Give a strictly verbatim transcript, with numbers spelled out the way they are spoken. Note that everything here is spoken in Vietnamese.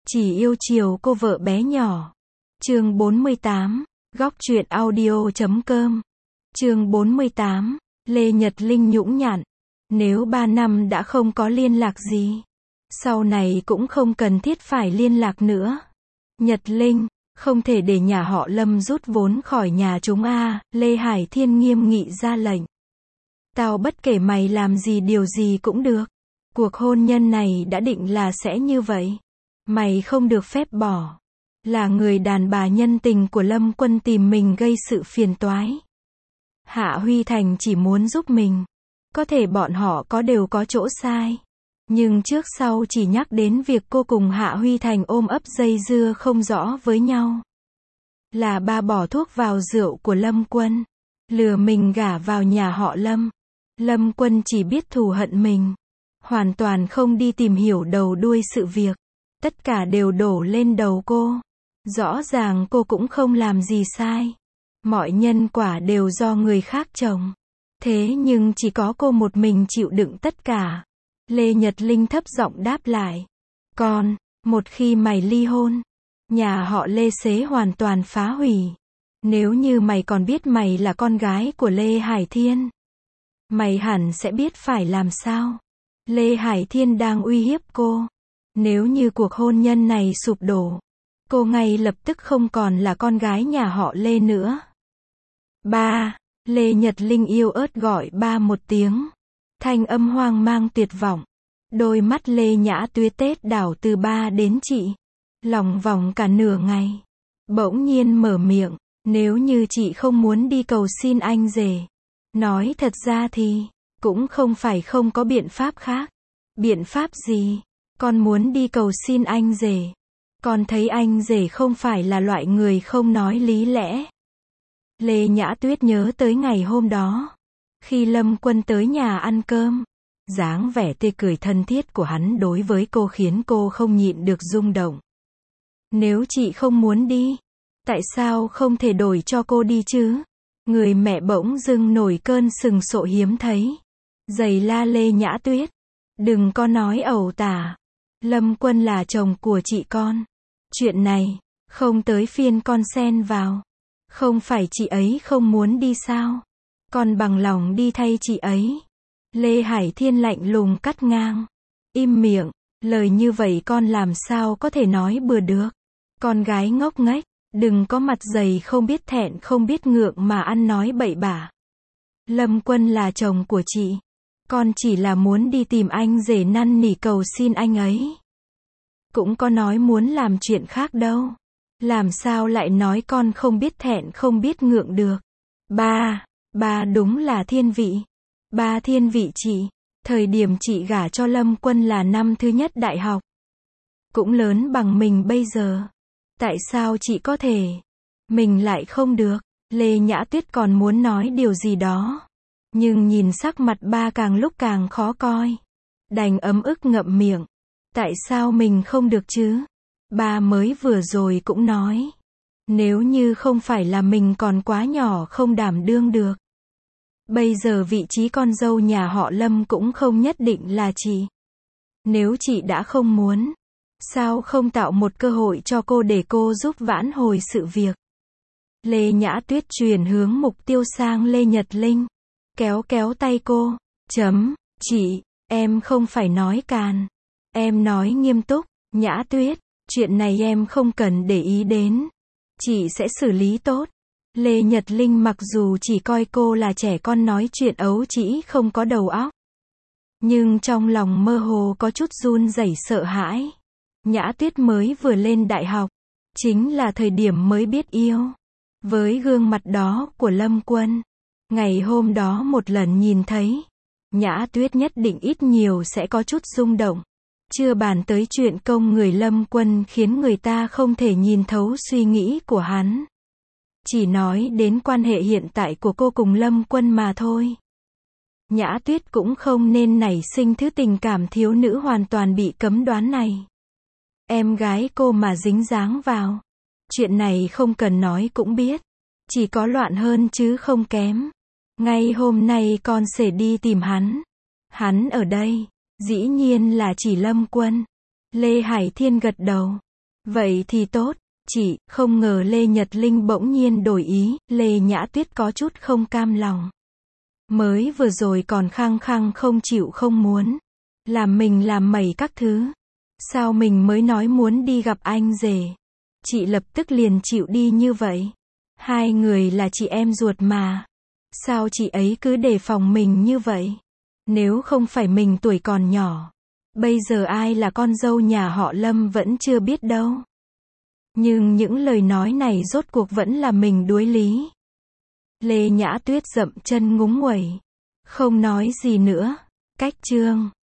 Chỉ yêu chiều cô vợ bé nhỏ. Chương bốn mươi tám, góc truyện audio chấm com. Chương bốn mươi tám, Lê Nhật Linh nhũng nhặn. Nếu ba năm đã không có liên lạc gì, sau này cũng không cần thiết phải liên lạc nữa. Nhật Linh, không thể để nhà họ Lâm rút vốn khỏi nhà chúng a, Lê Hải Thiên nghiêm nghị ra lệnh. Tao bất kể mày làm gì điều gì cũng được. Cuộc hôn nhân này đã định là sẽ như vậy. Mày không được phép bỏ. Là người đàn bà nhân tình của Lâm Quân tìm mình gây sự phiền toái. Hạ Huy Thành chỉ muốn giúp mình. Có thể bọn họ có đều có chỗ sai. Nhưng trước sau chỉ nhắc đến việc cô cùng Hạ Huy Thành ôm ấp dây dưa không rõ với nhau. Là ba bỏ thuốc vào rượu của Lâm Quân. Lừa mình gả vào nhà họ Lâm. Lâm Quân chỉ biết thù hận mình. Hoàn toàn không đi tìm hiểu đầu đuôi sự việc. Tất cả đều đổ lên đầu cô. Rõ ràng cô cũng không làm gì sai. Mọi nhân quả đều do người khác trồng. Thế nhưng chỉ có cô một mình chịu đựng tất cả. Lê Nhật Linh thấp giọng đáp lại. Con, một khi mày ly hôn, nhà họ Lê xế hoàn toàn phá hủy. Nếu như mày còn biết mày là con gái của Lê Hải Thiên, mày hẳn sẽ biết phải làm sao. Lê Hải Thiên đang uy hiếp cô. Nếu như cuộc hôn nhân này sụp đổ, cô ngay lập tức không còn là con gái nhà họ Lê nữa. Ba, Lê Nhật Linh yêu ớt gọi ba một tiếng. Thanh âm hoang mang tuyệt vọng. Đôi mắt Lê Nhã Tuyết tết đảo từ ba đến chị. Lòng vòng cả nửa ngày. Bỗng nhiên mở miệng. Nếu như chị không muốn đi cầu xin anh rể. Nói thật ra thì, cũng không phải không có biện pháp khác. Biện pháp gì? Con muốn đi cầu xin anh rể. Con thấy anh rể không phải là loại người không nói lý lẽ. Lê Nhã Tuyết nhớ tới ngày hôm đó. Khi Lâm Quân tới nhà ăn cơm. Dáng vẻ tươi cười thân thiết của hắn đối với cô khiến cô không nhịn được rung động. Nếu chị không muốn đi, tại sao không thể đổi cho cô đi chứ? Người mẹ bỗng dưng nổi cơn sừng sộ hiếm thấy. Giày la Lê Nhã Tuyết. Đừng có nói ẩu tả. Lâm Quân là chồng của chị con. Chuyện này, không tới phiên con xen vào. Không phải chị ấy không muốn đi sao? Con bằng lòng đi thay chị ấy. Lê Hải Thiên lạnh lùng cắt ngang. Im miệng, lời như vậy con làm sao có thể nói bừa được. Con gái ngốc nghếch, đừng có mặt dày không biết thẹn không biết ngượng mà ăn nói bậy bạ. Lâm Quân là chồng của chị. Con chỉ là muốn đi tìm anh rể năn nỉ cầu xin anh ấy. Cũng có nói muốn làm chuyện khác đâu. Làm sao lại nói con không biết thẹn không biết ngượng được. Ba, ba đúng là thiên vị. Ba thiên vị chị. Thời điểm chị gả cho Lâm Quân là năm thứ nhất đại học. Cũng lớn bằng mình bây giờ. Tại sao chị có thể? Mình lại không được. Lê Nhã Tuyết còn muốn nói điều gì đó. Nhưng nhìn sắc mặt ba càng lúc càng khó coi. Đành ấm ức ngậm miệng. Tại sao mình không được chứ? Ba mới vừa rồi cũng nói. Nếu như không phải là mình còn quá nhỏ không đảm đương được. Bây giờ vị trí con dâu nhà họ Lâm cũng không nhất định là chị. Nếu chị đã không muốn, sao không tạo một cơ hội cho cô để cô giúp vãn hồi sự việc? Lê Nhã Tuyết chuyển hướng mục tiêu sang Lê Nhật Linh. Kéo kéo tay cô. Chấm, chị, em không phải nói càn. Em nói nghiêm túc. Nhã Tuyết, chuyện này em không cần để ý đến. Chị sẽ xử lý tốt. Lê Nhật Linh mặc dù chỉ coi cô là trẻ con nói chuyện ấu trĩ không có đầu óc. Nhưng trong lòng mơ hồ có chút run rẩy sợ hãi. Nhã Tuyết mới vừa lên đại học. Chính là thời điểm mới biết yêu. Với gương mặt đó của Lâm Quân. Ngày hôm đó một lần nhìn thấy. Nhã Tuyết nhất định ít nhiều sẽ có chút rung động. Chưa bàn tới chuyện công người Lâm Quân khiến người ta không thể nhìn thấu suy nghĩ của hắn. Chỉ nói đến quan hệ hiện tại của cô cùng Lâm Quân mà thôi. Nhã Tuyết cũng không nên nảy sinh thứ tình cảm thiếu nữ hoàn toàn bị cấm đoán này. Em gái cô mà dính dáng vào. Chuyện này không cần nói cũng biết. Chỉ có loạn hơn chứ không kém. Ngay hôm nay con sẽ đi tìm hắn. Hắn ở đây. Dĩ nhiên là chỉ Lâm Quân. Lê Hải Thiên gật đầu. Vậy thì tốt, chị, không ngờ Lê Nhật Linh bỗng nhiên đổi ý, Lê Nhã Tuyết có chút không cam lòng. Mới vừa rồi còn khăng khăng không chịu không muốn. Làm mình làm mẩy các thứ. Sao mình mới nói muốn đi gặp anh rể. Chị lập tức liền chịu đi như vậy. Hai người là chị em ruột mà. Sao chị ấy cứ đề phòng mình như vậy? Nếu không phải mình tuổi còn nhỏ. Bây giờ ai là con dâu nhà họ Lâm vẫn chưa biết đâu. Nhưng những lời nói này rốt cuộc vẫn là mình đuối lý. Lê Nhã Tuyết dậm chân ngúng nguẩy. Không nói gì nữa. Cách chương